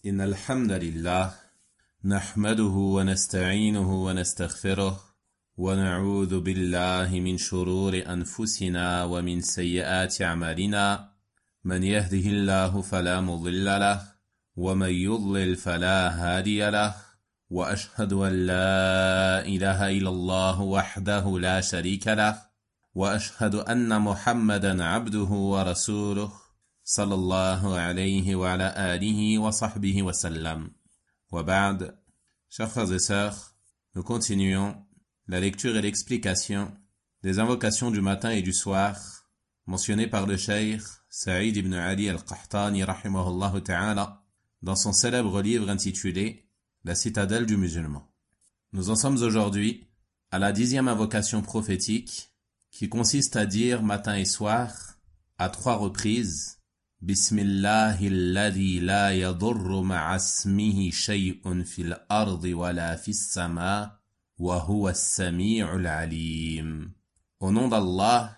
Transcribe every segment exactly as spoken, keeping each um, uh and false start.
إن الحمد لله نحمده ونستعينه ونستغفره ونعوذ بالله من شرور أنفسنا ومن سيئات أعمالنا من يهده الله فلا مضل له ومن يضلل فلا هادي له وأشهد أن لا إله إلا الله وحده لا شريك له وأشهد أن محمدا عبده ورسوله صلى الله عليه وعلى آله وصحبه وسلم. وبعد, chers frères et sœurs, nous continuons la lecture et l'explication des invocations du matin et du soir mentionnées par le cheikh Saïd ibn Ali al-Qahtani rahimahullah ta'ala dans son célèbre livre intitulé La citadelle du musulman. Nous en sommes aujourd'hui à la dixième invocation prophétique qui consiste à dire matin et soir à trois reprises Bismillahi alladhi la yadurru ma'a ismihi shay'un fil ardi wa la fis sama wa huwa as-sami'ul alim. Au nom d'Allah,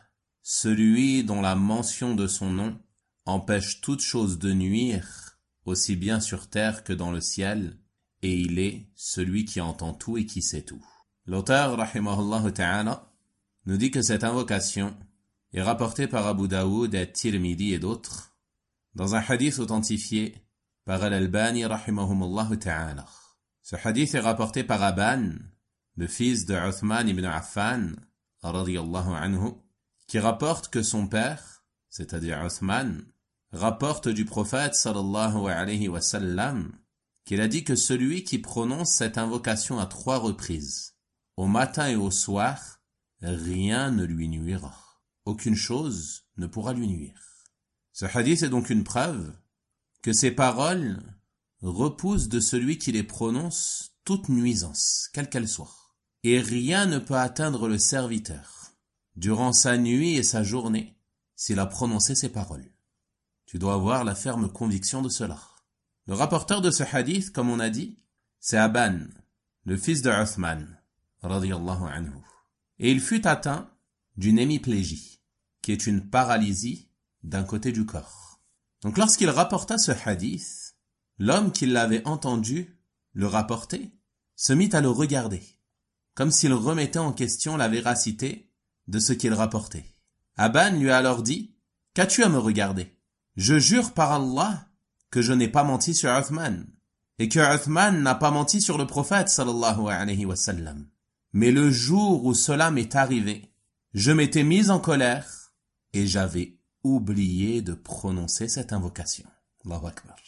celui dont la mention de son nom empêche toute chose de nuire, aussi bien sur terre que dans le ciel, et il est celui qui entend tout et qui sait tout. L'auteur, rahimahullah ta'ala, nous dit que cette invocation est rapportée par Abu Daoud et Tirmidhi et d'autres, dans un hadith authentifié par Al-Albani rahimahumullah ta'ala. Ce hadith est rapporté par Aban, le fils de Uthman ibn Affan, radiyallahu anhu, qui rapporte que son père, c'est-à-dire Uthman, rapporte du prophète sallallahu alayhi wa sallam, qu'il a dit que celui qui prononce cette invocation à trois reprises, au matin et au soir, rien ne lui nuira. Aucune chose ne pourra lui nuire. Ce hadith est donc une preuve que ces paroles repoussent de celui qui les prononce toute nuisance, quelle qu'elle soit. Et rien ne peut atteindre le serviteur, durant sa nuit et sa journée, s'il a prononcé ces paroles. Tu dois avoir la ferme conviction de cela. Le rapporteur de ce hadith, comme on a dit, c'est Aban, le fils de Uthman, radiyallahu anhu. Et il fut atteint d'une hémiplégie, qui est une paralysie d'un côté du corps. Donc lorsqu'il rapporta ce hadith, l'homme qui l'avait entendu le rapporter se mit à le regarder, comme s'il remettait en question la véracité de ce qu'il rapportait. Aban lui a alors dit « Qu'as-tu à me regarder? Je jure par Allah que je n'ai pas menti sur Uthman, et que Uthman n'a pas menti sur le prophète sallallahu alayhi wa sallam. Mais le jour où cela m'est arrivé, je m'étais mis en colère et j'avais oublié de prononcer cette invocation. » Allahu Akbar.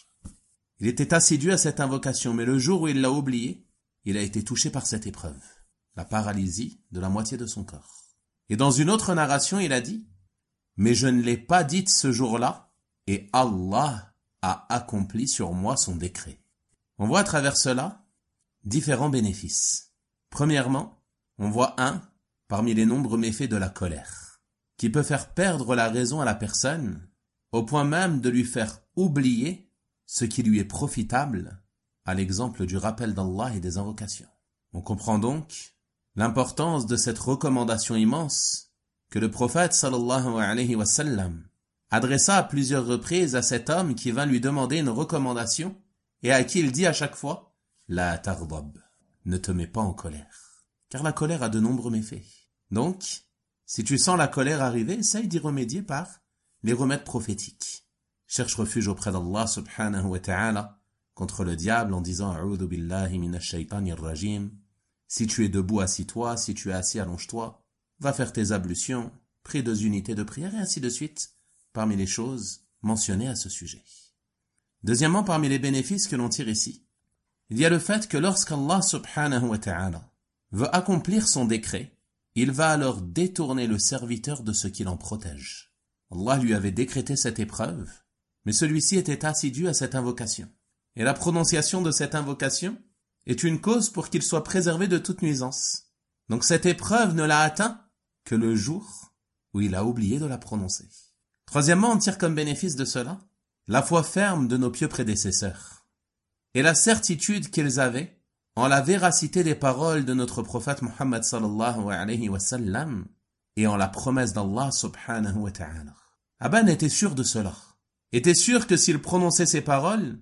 Il était assidu à cette invocation, mais le jour où il l'a oublié, il a été touché par cette épreuve, la paralysie de la moitié de son corps. Et dans une autre narration, il a dit « Mais je ne l'ai pas dite ce jour-là, et Allah a accompli sur moi son décret. » On voit à travers cela différents bénéfices. Premièrement, on voit un parmi les nombreux méfaits de la colère, qui peut faire perdre la raison à la personne, au point même de lui faire oublier ce qui lui est profitable, à l'exemple du rappel d'Allah et des invocations. On comprend donc l'importance de cette recommandation immense que le prophète sallallahu alayhi wa sallam adressa à plusieurs reprises à cet homme qui vint lui demander une recommandation et à qui il dit à chaque fois « La taghdab » ne te mets pas en colère, car la colère a de nombreux méfaits. Donc, si tu sens la colère arriver, essaye d'y remédier par les remèdes prophétiques. Cherche refuge auprès d'Allah subhanahu wa ta'ala contre le diable en disant « A'udhu billahi minash shaytanir rajim ». Si tu es debout, assis-toi. Si tu es assis, allonge-toi. Va faire tes ablutions, prie deux unités de prière et ainsi de suite, parmi les choses mentionnées à ce sujet. Deuxièmement, parmi les bénéfices que l'on tire ici, il y a le fait que lorsqu'Allah subhanahu wa ta'ala veut accomplir son décret, il va alors détourner le serviteur de ce qui l'en protège. Allah lui avait décrété cette épreuve, mais celui-ci était assidu à cette invocation. Et la prononciation de cette invocation est une cause pour qu'il soit préservé de toute nuisance. Donc cette épreuve ne l'a atteint que le jour où il a oublié de la prononcer. Troisièmement, on tire comme bénéfice de cela la foi ferme de nos pieux prédécesseurs et la certitude qu'ils avaient en la véracité des paroles de notre prophète Muhammad sallallahu alayhi wa sallam et en la promesse d'Allah subhanahu wa ta'ala. Aban était sûr de cela, était sûr que s'il prononçait ces paroles,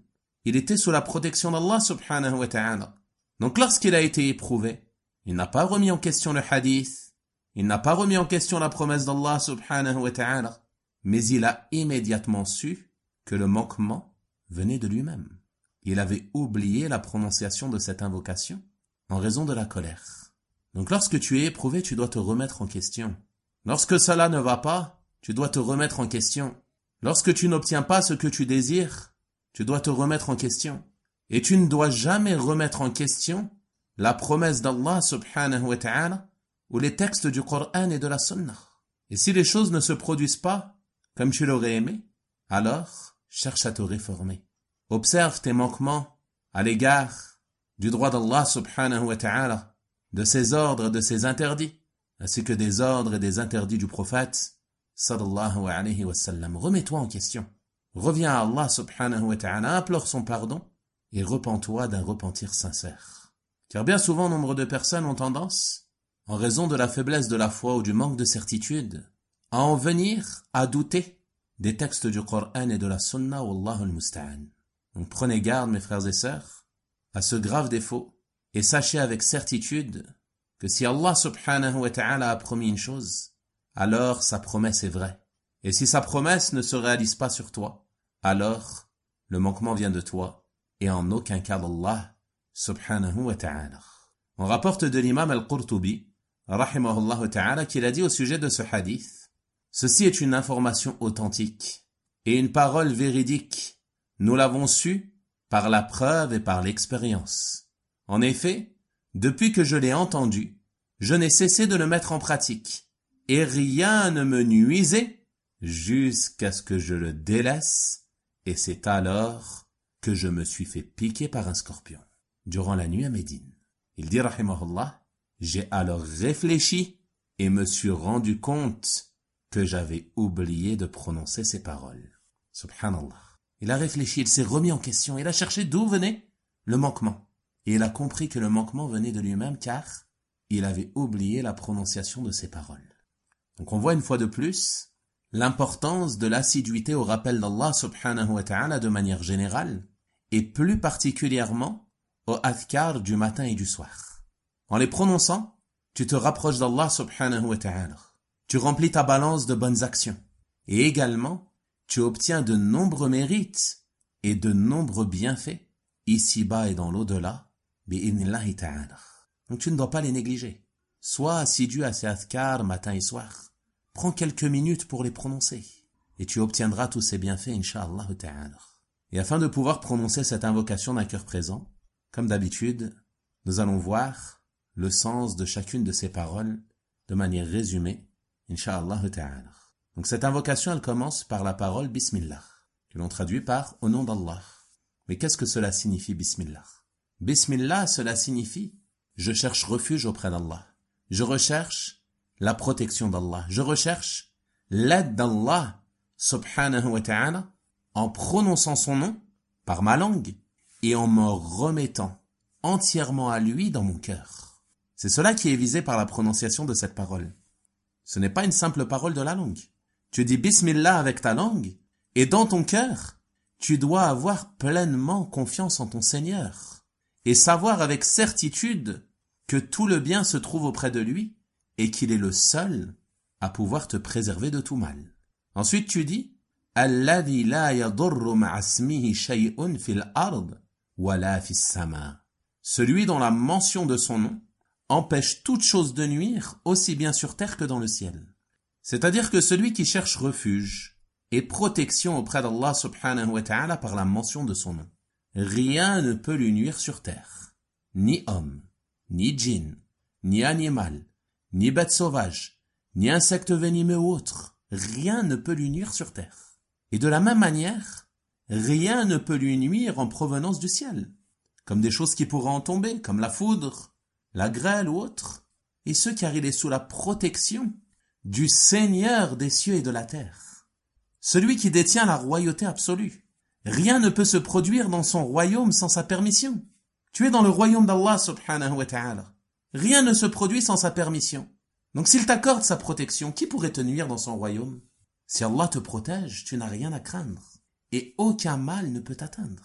il était sous la protection d'Allah subhanahu wa ta'ala. Donc lorsqu'il a été éprouvé, il n'a pas remis en question le hadith, il n'a pas remis en question la promesse d'Allah subhanahu wa ta'ala, mais il a immédiatement su que le manquement venait de lui-même. Il avait oublié la prononciation de cette invocation en raison de la colère. Donc lorsque tu es éprouvé, tu dois te remettre en question. Lorsque cela ne va pas, tu dois te remettre en question. Lorsque tu n'obtiens pas ce que tu désires, tu dois te remettre en question. Et tu ne dois jamais remettre en question la promesse d'Allah subhanahu wa ta'ala ou les textes du Coran et de la Sunnah. Et si les choses ne se produisent pas comme tu l'aurais aimé, alors cherche à te réformer. Observe tes manquements à l'égard du droit d'Allah subhanahu wa ta'ala, de ses ordres et de ses interdits, ainsi que des ordres et des interdits du prophète sallallahu alayhi wa sallam. Remets-toi en question. Reviens à Allah subhanahu wa ta'ala, implore son pardon et repens-toi d'un repentir sincère. Car bien souvent, nombre de personnes ont tendance, en raison de la faiblesse de la foi ou du manque de certitude, à en venir à douter des textes du Coran et de la Sunna, wallahu al-musta'an. Donc prenez garde, mes frères et sœurs, à ce grave défaut, et sachez avec certitude que si Allah subhanahu wa ta'ala a promis une chose, alors sa promesse est vraie. Et si sa promesse ne se réalise pas sur toi, alors le manquement vient de toi, et en aucun cas d'Allah subhanahu wa ta'ala. On rapporte de l'imam al-Qurtubi, rahimahullah ta'ala, qu'il a dit au sujet de ce hadith: ceci est une information authentique et une parole véridique. Nous l'avons su par la preuve et par l'expérience. En effet, depuis que je l'ai entendu, je n'ai cessé de le mettre en pratique, et rien ne me nuisait jusqu'à ce que je le délaisse, et c'est alors que je me suis fait piquer par un scorpion, durant la nuit à Médine. Il dit, rahimahullah, j'ai alors réfléchi et me suis rendu compte que j'avais oublié de prononcer ces paroles. Subhanallah. Il a réfléchi, il s'est remis en question, il a cherché d'où venait le manquement. Et il a compris que le manquement venait de lui-même car il avait oublié la prononciation de ces paroles. Donc on voit une fois de plus l'importance de l'assiduité au rappel d'Allah subhanahu wa ta'ala de manière générale et plus particulièrement au adhkar du matin et du soir. En les prononçant, tu te rapproches d'Allah subhanahu wa ta'ala. Tu remplis ta balance de bonnes actions. Et également, tu obtiens de nombreux mérites et de nombreux bienfaits, ici-bas et dans l'au-delà, bi'idhnillahi ta'ala. Donc tu ne dois pas les négliger. Sois assidu à ces adhkar matin et soir. Prends quelques minutes pour les prononcer. Et tu obtiendras tous ces bienfaits, incha'Allah ta'ala. Et afin de pouvoir prononcer cette invocation d'un cœur présent, comme d'habitude, nous allons voir le sens de chacune de ces paroles de manière résumée, incha'Allah ta'ala. Donc cette invocation, elle commence par la parole Bismillah, que l'on traduit par au nom d'Allah. Mais qu'est-ce que cela signifie Bismillah? Bismillah, cela signifie je cherche refuge auprès d'Allah. Je recherche la protection d'Allah. Je recherche l'aide d'Allah subhanahu wa ta'ala en prononçant son nom par ma langue et en me remettant entièrement à lui dans mon cœur. C'est cela qui est visé par la prononciation de cette parole. Ce n'est pas une simple parole de la langue. Tu dis Bismillah avec ta langue et dans ton cœur, tu dois avoir pleinement confiance en ton Seigneur et savoir avec certitude que tout le bien se trouve auprès de lui et qu'il est le seul à pouvoir te préserver de tout mal. Ensuite tu dis Alladhi la yadurru ma'a ismihi shay'un fil ard wa la fis sama. Celui dont la mention de son nom empêche toute chose de nuire aussi bien sur terre que dans le ciel. C'est-à-dire que celui qui cherche refuge et protection auprès d'Allah subhanahu wa ta'ala par la mention de son nom, rien ne peut lui nuire sur terre, ni homme, ni djinn, ni animal, ni bête sauvage, ni insecte venimeux ou autre, rien ne peut lui nuire sur terre. Et de la même manière, rien ne peut lui nuire en provenance du ciel, comme des choses qui pourraient en tomber, comme la foudre, la grêle ou autre, et ce car il est sous la protection du Seigneur des cieux et de la terre, celui qui détient la royauté absolue. Rien ne peut se produire dans son royaume sans sa permission. Tu es dans le royaume d'Allah subhanahu wa ta'ala. Rien ne se produit sans sa permission. Donc s'il t'accorde sa protection, qui pourrait te nuire dans son royaume? Si Allah te protège, tu n'as rien à craindre et aucun mal ne peut t'atteindre.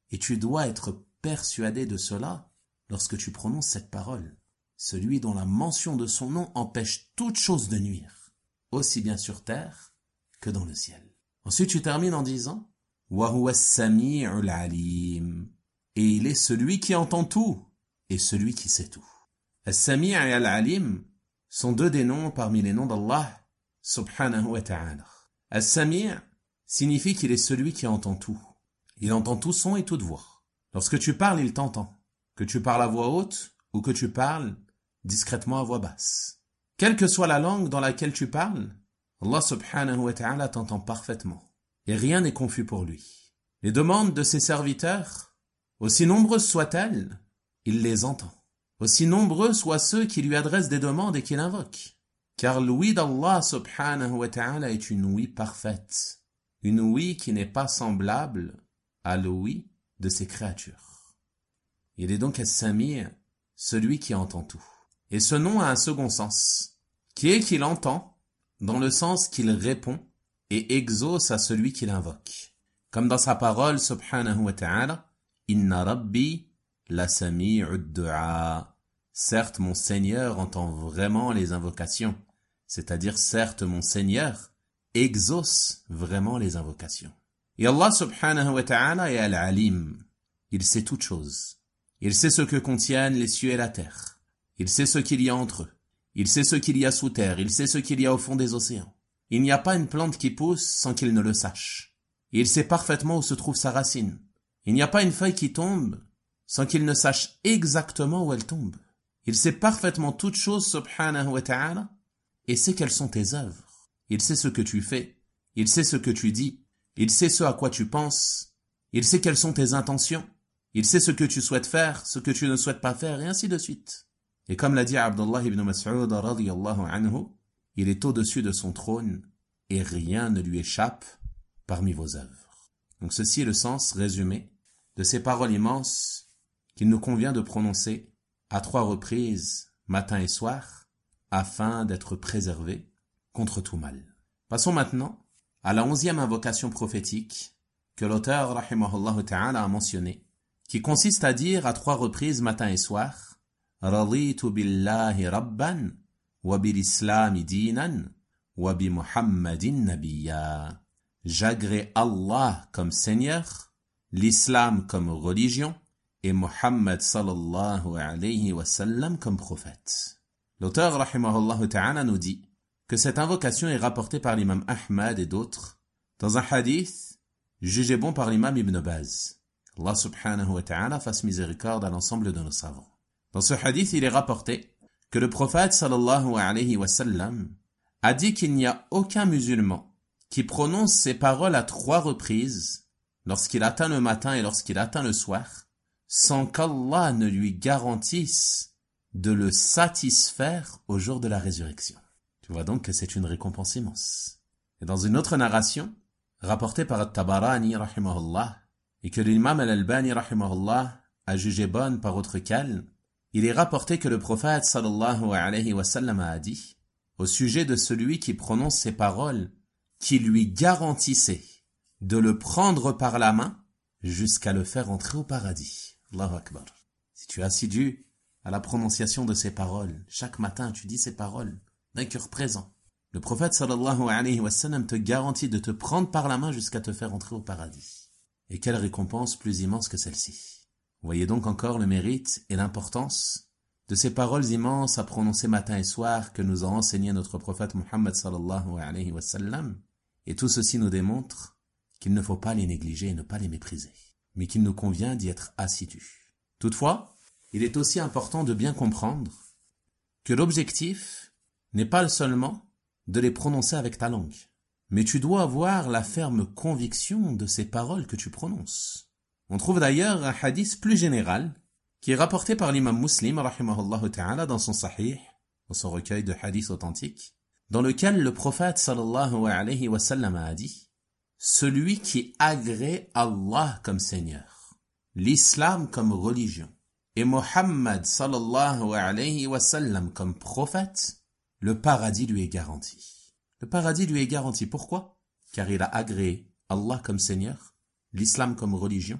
Et tu dois être persuadé de cela lorsque tu prononces cette parole. Celui dont la mention de son nom empêche toute chose de nuire, aussi bien sur terre que dans le ciel. Ensuite, tu termines en disant « Wa huwa as-sami'ul alim » et il est celui qui entend tout et celui qui sait tout. As-sami' et al-alim sont deux des noms parmi les noms d'Allah subhanahu wa ta'ala. As-sami' signifie qu'il est celui qui entend tout. Il entend tout son et toute voix. Lorsque tu parles, il t'entend. Que tu parles à voix haute ou que tu parles discrètement à voix basse. Quelle que soit la langue dans laquelle tu parles, Allah subhanahu wa ta'ala t'entend parfaitement. Et rien n'est confus pour lui. Les demandes de ses serviteurs, aussi nombreuses soient-elles, il les entend. Aussi nombreux soient ceux qui lui adressent des demandes et qui l'invoquent. Car l'ouïe d'Allah subhanahu wa ta'ala est une ouïe parfaite. Une ouïe qui n'est pas semblable à l'ouïe de ses créatures. Il est donc as-sami', celui qui entend tout. Et ce nom a un second sens, qui est qu'il entend, dans le sens qu'il répond et exauce à celui qui l'invoque. Comme dans sa parole, subhanahu wa ta'ala, « Inna rabbi la sami'ud du'a » Certes, mon Seigneur entend vraiment les invocations, c'est-à-dire certes, mon Seigneur exauce vraiment les invocations. Et Allah subhanahu wa ta'ala est al-alim. Il sait toutes choses. Il sait ce que contiennent les cieux et la terre. Il sait ce qu'il y a entre eux. Il sait ce qu'il y a sous terre. Il sait ce qu'il y a au fond des océans. Il n'y a pas une plante qui pousse sans qu'il ne le sache. Il sait parfaitement où se trouve sa racine. Il n'y a pas une feuille qui tombe sans qu'il ne sache exactement où elle tombe. Il sait parfaitement toutes choses, subhanahu wa ta'ala, et sait quelles sont tes œuvres. Il sait ce que tu fais. Il sait ce que tu dis. Il sait ce à quoi tu penses. Il sait quelles sont tes intentions. Il sait ce que tu souhaites faire, ce que tu ne souhaites pas faire, et ainsi de suite. Et comme l'a dit Abdullah ibn Mas'ud radiyallahu anhu, il est au-dessus de son trône, et rien ne lui échappe parmi vos œuvres. Donc ceci est le sens résumé de ces paroles immenses qu'il nous convient de prononcer à trois reprises, matin et soir, afin d'être préservés contre tout mal. Passons maintenant à la onzième invocation prophétique que l'auteur rahimahullah ta'ala a mentionnée, qui consiste à dire à trois reprises matin et soir « Raditu billahi rabban wa bil islami dinan wa bi muhammadin nabiyya » J'agrée Allah comme Seigneur, l'islam comme religion et Muhammad sallallahu alayhi wa sallam comme prophète. L'auteur rahimahullah ta'ala nous dit que cette invocation est rapportée par l'imam Ahmad et d'autres dans un hadith jugé bon par l'imam Ibn Baz. Allah subhanahu wa ta'ala fasse miséricorde à l'ensemble de nos savants. Dans ce hadith, il est rapporté que le prophète sallallahu alayhi wa sallam a dit qu'il n'y a aucun musulman qui prononce ces paroles à trois reprises lorsqu'il atteint le matin et lorsqu'il atteint le soir sans qu'Allah ne lui garantisse de le satisfaire au jour de la résurrection. Tu vois donc que c'est une récompense immense. Et dans une autre narration, rapportée par At-Tabarani rahimahullah, et que l'imam al-Albani rahimahullah a jugé bonne par autre calme, il est rapporté que le prophète sallallahu alayhi wa sallam a dit, au sujet de celui qui prononce ces paroles, qui lui garantissait de le prendre par la main jusqu'à le faire entrer au paradis. Allahu Akbar. Si tu es assidu à la prononciation de ces paroles, chaque matin tu dis ces paroles d'un cœur présent, le prophète sallallahu alayhi wa sallam te garantit de te prendre par la main jusqu'à te faire entrer au paradis. Et quelle récompense plus immense que celle-ci. Vous voyez donc encore le mérite et l'importance de ces paroles immenses à prononcer matin et soir que nous a enseigné notre prophète Muhammad sallallahu alayhi wa sallam. Et tout ceci nous démontre qu'il ne faut pas les négliger et ne pas les mépriser, mais qu'il nous convient d'y être assidus. Toutefois, il est aussi important de bien comprendre que l'objectif n'est pas seulement de les prononcer avec ta langue, mais tu dois avoir la ferme conviction de ces paroles que tu prononces. On trouve d'ailleurs un hadith plus général qui est rapporté par l'imam Muslim rahimahullah ta'ala dans son sahih, dans son recueil de hadiths authentiques, dans lequel le prophète sallallahu alayhi wa sallam a dit « Celui qui agrée Allah comme Seigneur, l'islam comme religion, et Muhammad sallallahu alayhi wa sallam comme prophète, le paradis lui est garanti. » Le paradis lui est garanti. Pourquoi? Car il a agréé Allah comme Seigneur, l'islam comme religion,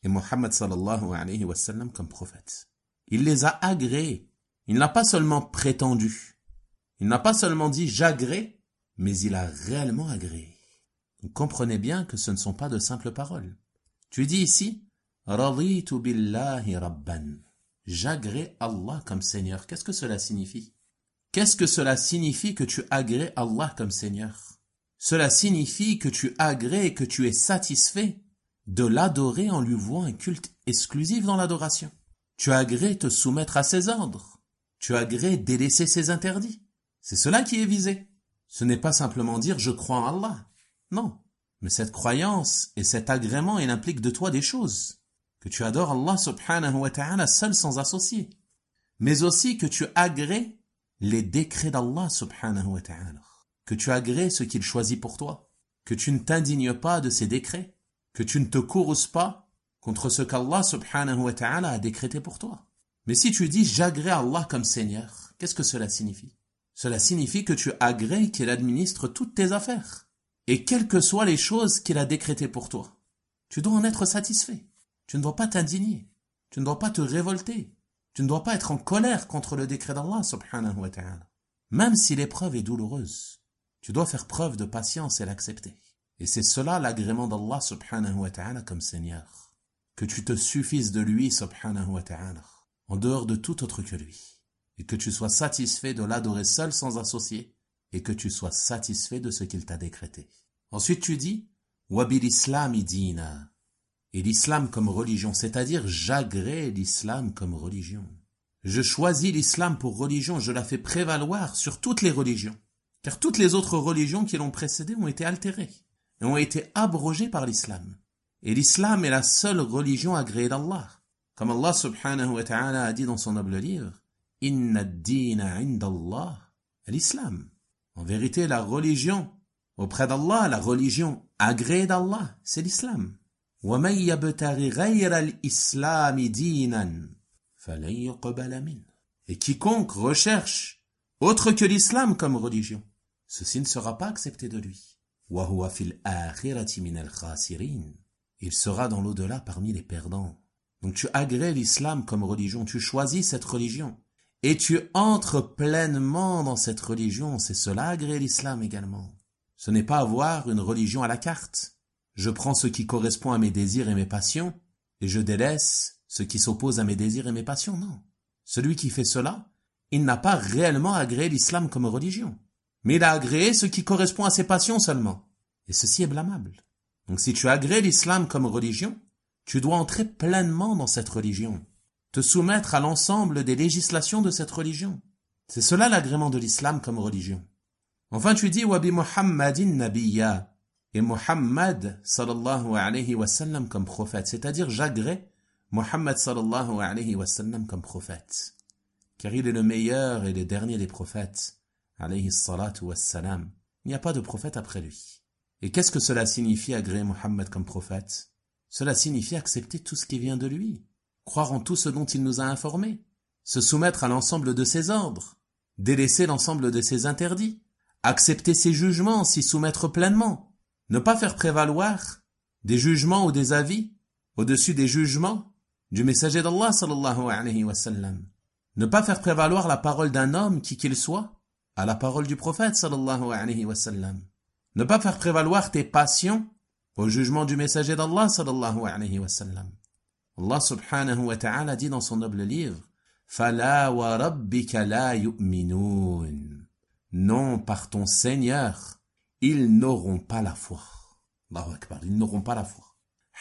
et Mohammed sallallahu alayhi wa sallam comme prophète. Il les a agréés. Il n'a pas seulement prétendu. Il n'a pas seulement dit j'agrée, mais il a réellement agréé. Vous comprenez bien que ce ne sont pas de simples paroles. Tu dis ici, raditu billahi rabban. J'agrée Allah comme Seigneur. Qu'est-ce que cela signifie? Qu'est-ce que cela signifie que tu agrées Allah comme Seigneur? Cela signifie que tu agrées et que tu es satisfait de l'adorer en lui vouant un culte exclusif dans l'adoration. Tu agrées te soumettre à ses ordres. Tu agrées délaisser ses interdits. C'est cela qui est visé. Ce n'est pas simplement dire je crois en Allah. Non. Mais cette croyance et cet agrément, il implique de toi des choses. Que tu adores Allah subhanahu wa ta'ala seul sans associé. Mais aussi que tu agrées les décrets d'Allah subhanahu wa ta'ala. Que tu agrées ce qu'il choisit pour toi. Que tu ne t'indignes pas de ses décrets. Que tu ne te courrouces pas contre ce qu'Allah subhanahu wa ta'ala a décrété pour toi. Mais si tu dis j'agrée Allah comme Seigneur, qu'est-ce que cela signifie? Cela signifie que tu agrées qu'il administre toutes tes affaires. Et quelles que soient les choses qu'il a décrétées pour toi. Tu dois en être satisfait. Tu ne dois pas t'indigner. Tu ne dois pas te révolter. Tu ne dois pas être en colère contre le décret d'Allah subhanahu wa ta'ala. Même si l'épreuve est douloureuse, tu dois faire preuve de patience et l'accepter. Et c'est cela l'agrément d'Allah subhanahu wa ta'ala comme Seigneur. Que tu te suffises de lui subhanahu wa ta'ala, en dehors de tout autre que lui. Et que tu sois satisfait de l'adorer seul sans associé. Et que tu sois satisfait de ce qu'il t'a décrété. Ensuite tu dis, wabil islami dina. Et l'islam comme religion, c'est-à-dire j'agrée l'islam comme religion. Je choisis l'islam pour religion, je la fais prévaloir sur toutes les religions. Car toutes les autres religions qui l'ont précédée ont été altérées et ont été abrogées par l'islam. Et l'islam est la seule religion agréée d'Allah. Comme Allah subhanahu wa ta'ala a dit dans son noble livre, Inna ad-dina 'inda Allah, l'islam. En vérité, la religion auprès d'Allah, la religion agréée d'Allah, c'est l'islam. وَمَنْ يَبْتَغِ غَيْرَ الْإِسْلَامِ دِينًا فَلَنْ يُقْبَلَ مِنْهُ. Et quiconque recherche autre que l'islam comme religion, ceci ne sera pas accepté de lui. وَهُوَ فِي الْآخِرَةِ مِنَ الْخَاسِرِينَ. Il sera dans l'au-delà parmi les perdants. Donc tu agrées l'islam comme religion, tu choisis cette religion. Et tu entres pleinement dans cette religion, c'est cela agréer l'islam également. Ce n'est pas avoir une religion à la carte. Je prends ce qui correspond à mes désirs et mes passions, et je délaisse ce qui s'oppose à mes désirs et mes passions, non. Celui qui fait cela, il n'a pas réellement agréé l'islam comme religion. Mais il a agréé ce qui correspond à ses passions seulement. Et ceci est blâmable. Donc si tu agrées l'islam comme religion, tu dois entrer pleinement dans cette religion. Te soumettre à l'ensemble des législations de cette religion. C'est cela l'agrément de l'islam comme religion. Enfin tu dis, Wabi Muhammadin Nabiyya. Et Muhammad sallallahu alayhi wa sallam comme prophète, c'est-à-dire j'agrée Muhammad sallallahu alayhi wa sallam comme prophète, car il est le meilleur et le dernier des prophètes, alayhi salatu wa salam. Il n'y a pas de prophète après lui. Et qu'est-ce que cela signifie agréer Muhammad comme prophète? Cela signifie accepter tout ce qui vient de lui, croire en tout ce dont il nous a informés, se soumettre à l'ensemble de ses ordres, délaisser l'ensemble de ses interdits, accepter ses jugements, s'y soumettre pleinement, ne pas faire prévaloir des jugements ou des avis au-dessus des jugements du messager d'Allah sallallahu alayhi wa sallam. Ne pas faire prévaloir la parole d'un homme, qui qu'il soit, à la parole du prophète sallallahu alayhi wa sallam. Ne pas faire prévaloir tes passions au jugement du messager d'Allah sallallahu alayhi wa sallam. Allah subhanahu wa ta'ala dit dans son noble livre, فَلَا وَرَبِّكَ لَا يُؤْمِنُونَ. Non, par ton Seigneur, ils n'auront pas la foi. Allahu Akbar, ils n'auront pas la foi.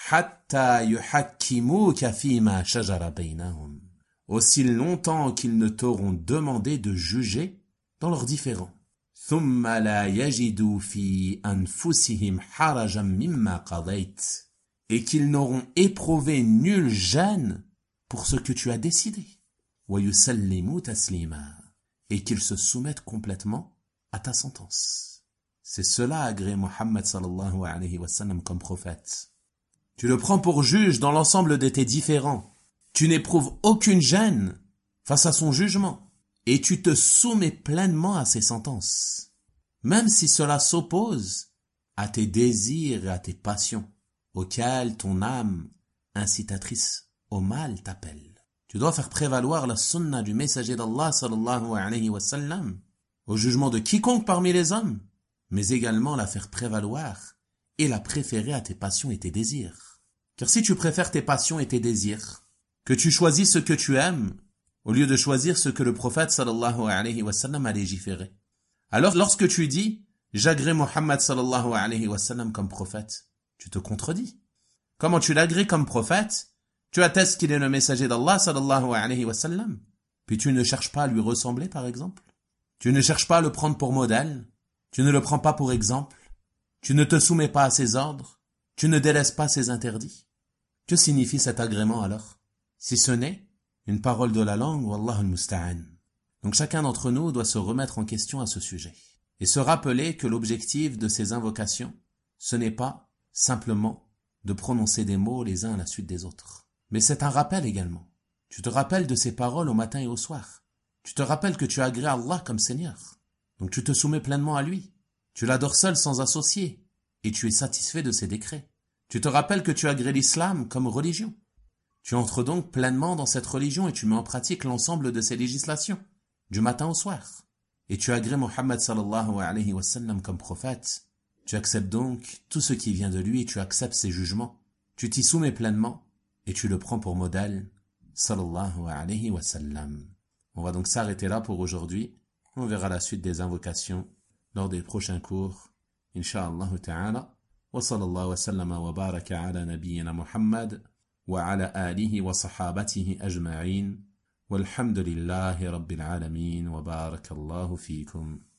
Hatta yuhakkimuka fima shajara baynahum. Aussi longtemps qu'ils ne t'auront demandé de juger dans leurs différends. Thumma la yajidu fi anfusihim harajan mimma qadayt. Et qu'ils n'auront éprouvé nulle gêne pour ce que tu as décidé. Wa yusallimu taslima. Et qu'ils se soumettent complètement à ta sentence. C'est cela agréé Muhammad sallallahu alayhi wa sallam comme prophète. Tu le prends pour juge dans l'ensemble de tes différends. Tu n'éprouves aucune gêne face à son jugement. Et tu te soumets pleinement à ses sentences. Même si cela s'oppose à tes désirs et à tes passions, auxquels ton âme incitatrice au mal t'appelle. Tu dois faire prévaloir la sunna du messager d'Allah sallallahu alayhi wa sallam au jugement de quiconque parmi les hommes, mais également la faire prévaloir et la préférer à tes passions et tes désirs. Car si tu préfères tes passions et tes désirs, que tu choisis ce que tu aimes, au lieu de choisir ce que le prophète sallallahu alayhi wa sallam a légiféré, alors lorsque tu dis « j'agrée Muhammad sallallahu alayhi wa sallam comme prophète », tu te contredis. Comment tu l'agrées comme prophète? Tu attestes qu'il est le messager d'Allah sallallahu alayhi wa sallam, puis tu ne cherches pas à lui ressembler par exemple. Tu ne cherches pas à le prendre pour modèle, tu ne le prends pas pour exemple, tu ne te soumets pas à ses ordres, tu ne délaisses pas ses interdits. Que signifie cet agrément alors? Si ce n'est une parole de la langue, wallahu al-musta'an. Donc chacun d'entre nous doit se remettre en question à ce sujet et se rappeler que l'objectif de ces invocations, ce n'est pas simplement de prononcer des mots les uns à la suite des autres, mais c'est un rappel également. Tu te rappelles de ces paroles au matin et au soir. Tu te rappelles que tu agrées Allah comme Seigneur. Donc tu te soumets pleinement à lui. Tu l'adores seul sans associé et tu es satisfait de ses décrets. Tu te rappelles que tu agrées l'islam comme religion. Tu entres donc pleinement dans cette religion et tu mets en pratique l'ensemble de ses législations, du matin au soir. Et tu agrées Muhammad sallallahu alayhi wa sallam comme prophète. Tu acceptes donc tout ce qui vient de lui et tu acceptes ses jugements. Tu t'y soumets pleinement et tu le prends pour modèle, sallallahu alayhi wa sallam. On va donc s'arrêter là pour aujourd'hui. On verra la suite des invocations lors des prochains cours. Inch'Allah ta'ala. Wa sallallahu wa sallama wa baraka ala nabiyyina Muhammad wa ala alihi wa sahabatihi ajma'in. Walhamdulillahi rabbil alamin wa barakallahu fikum.